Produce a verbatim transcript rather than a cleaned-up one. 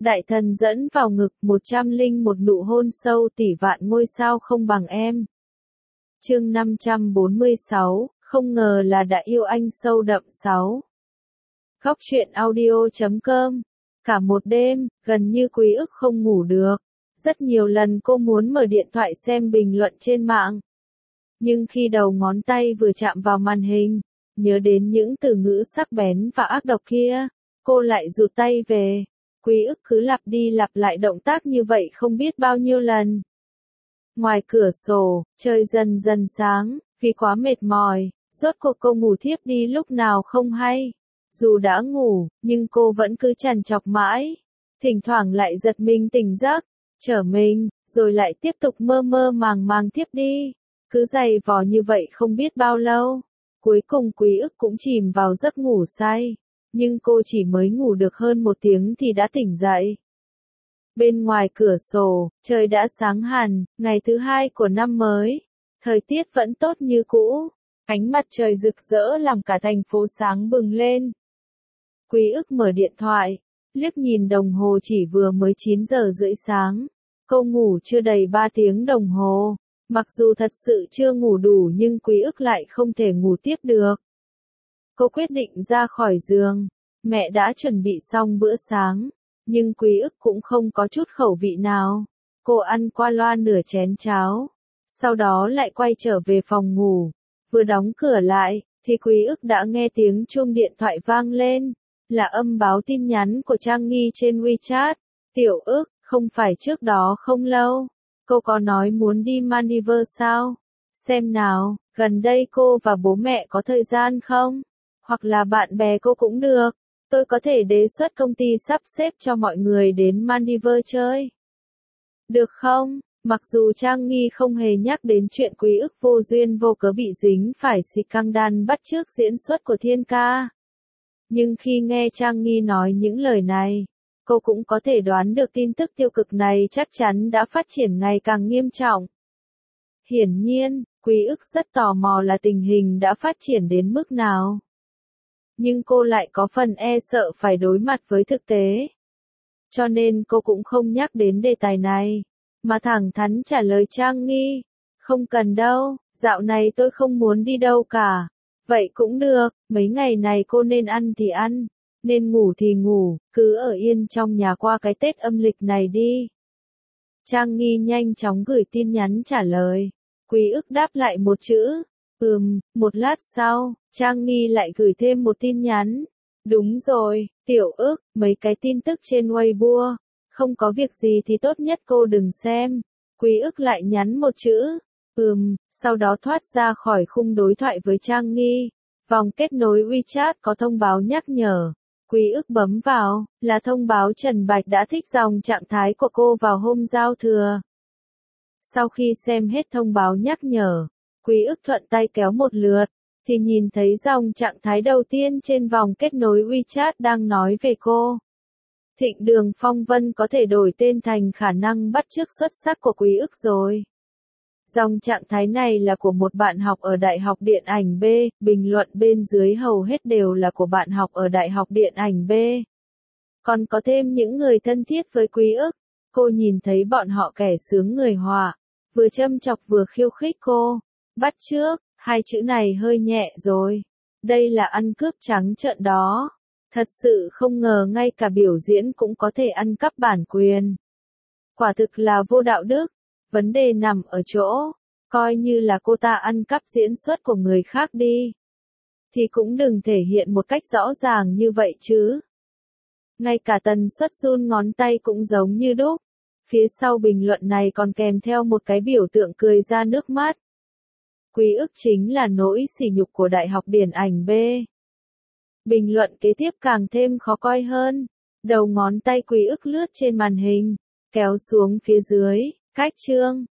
Đại thần dẫn vào ngực, một trăm linh một nụ hôn sâu tỷ vạn ngôi sao không bằng em. Chương năm trăm bốn mươi sáu, không ngờ là đã yêu anh sâu đậm sáu. Góc truyện audio chấm com. Cả một đêm, gần như Quý Ức không ngủ được. Rất nhiều lần cô muốn mở điện thoại xem bình luận trên mạng. Nhưng khi đầu ngón tay vừa chạm vào màn hình, nhớ đến những từ ngữ sắc bén và ác độc kia, cô lại rụt tay về. Quý Ức cứ lặp đi lặp lại động tác như vậy không biết bao nhiêu lần. Ngoài cửa sổ, trời dần dần sáng, vì quá mệt mỏi, rốt cuộc cô ngủ thiếp đi lúc nào không hay. Dù đã ngủ, nhưng cô vẫn cứ trằn trọc mãi. Thỉnh thoảng lại giật mình tỉnh giấc, trở mình, rồi lại tiếp tục mơ mơ màng màng thiếp đi. Cứ giày vò như vậy không biết bao lâu. Cuối cùng Quý Ức cũng chìm vào giấc ngủ say. Nhưng cô chỉ mới ngủ được hơn một tiếng thì đã tỉnh dậy. Bên ngoài cửa sổ, trời đã sáng hẳn, ngày thứ hai của năm mới. Thời tiết vẫn tốt như cũ. Ánh mặt trời rực rỡ làm cả thành phố sáng bừng lên. Quý Ức mở điện thoại, liếc nhìn đồng hồ chỉ vừa mới chín giờ rưỡi sáng. Cô ngủ chưa đầy ba tiếng đồng hồ. Mặc dù thật sự chưa ngủ đủ nhưng Quý Ức lại không thể ngủ tiếp được. Cô quyết định ra khỏi giường. Mẹ đã chuẩn bị xong bữa sáng. Nhưng Quý Ức cũng không có chút khẩu vị nào. Cô ăn qua loa nửa chén cháo. Sau đó lại quay trở về phòng ngủ. Vừa đóng cửa lại, thì Quý Ức đã nghe tiếng chuông điện thoại vang lên. Là âm báo tin nhắn của Trang Nghi trên WeChat. Tiểu Ức, không phải trước đó không lâu. Cô có nói muốn đi Maldives sao? Xem nào, gần đây cô và bố mẹ có thời gian không? Hoặc là bạn bè cô cũng được. Tôi có thể đề xuất công ty sắp xếp cho mọi người đến Maldives chơi. Được không? Mặc dù Trang Nghi không hề nhắc đến chuyện Quý Ức vô duyên vô cớ bị dính phải scandal bắt chước diễn xuất của Thiên Ca. Nhưng khi nghe Trang Nghi nói những lời này, cô cũng có thể đoán được tin tức tiêu cực này chắc chắn đã phát triển ngày càng nghiêm trọng. Hiển nhiên, Quý Ức rất tò mò là tình hình đã phát triển đến mức nào. Nhưng cô lại có phần e sợ phải đối mặt với thực tế. Cho nên cô cũng không nhắc đến đề tài này, mà thẳng thắn trả lời Trang Nghi. Không cần đâu, dạo này tôi không muốn đi đâu cả. Vậy cũng được, mấy ngày này cô nên ăn thì ăn, nên ngủ thì ngủ, cứ ở yên trong nhà qua cái Tết âm lịch này đi. Trang Nghi nhanh chóng gửi tin nhắn trả lời. Quý Ức đáp lại một chữ. Ừm, một lát sau, Trang Nghi lại gửi thêm một tin nhắn. Đúng rồi, Tiểu Ức, mấy cái tin tức trên Weibo. Không có việc gì thì tốt nhất cô đừng xem. Quý Ức lại nhắn một chữ. Ừm, sau đó thoát ra khỏi khung đối thoại với Trang Nghi. Vòng kết nối WeChat có thông báo nhắc nhở. Quý Ức bấm vào, là thông báo Trần Bạch đã thích dòng trạng thái của cô vào hôm giao thừa. Sau khi xem hết thông báo nhắc nhở, Quý Ức thuận tay kéo một lượt, thì nhìn thấy dòng trạng thái đầu tiên trên vòng kết nối WeChat đang nói về cô. Thịnh Đường Phong Vân có thể đổi tên thành khả năng bắt chước xuất sắc của Quý Ức rồi. Dòng trạng thái này là của một bạn học ở Đại học Điện ảnh B, bình luận bên dưới hầu hết đều là của bạn học ở Đại học Điện ảnh B. Còn có thêm những người thân thiết với Quý Ức, cô nhìn thấy bọn họ kẻ sướng người họa, vừa châm chọc vừa khiêu khích cô. Bắt chước, hai chữ này hơi nhẹ rồi. Đây là ăn cướp trắng trợn đó. Thật sự không ngờ ngay cả biểu diễn cũng có thể ăn cắp bản quyền. Quả thực là vô đạo đức. Vấn đề nằm ở chỗ, coi như là cô ta ăn cắp diễn xuất của người khác đi. Thì cũng đừng thể hiện một cách rõ ràng như vậy chứ. Ngay cả tần suất run ngón tay cũng giống như đúc. Phía sau bình luận này còn kèm theo một cái biểu tượng cười ra nước mắt. Quý Ức chính là nỗi sỉ nhục của Đại học Điện ảnh B. Bình luận kế tiếp càng thêm khó coi hơn. Đầu ngón tay Quý Ức lướt trên màn hình, kéo xuống phía dưới, cách chương,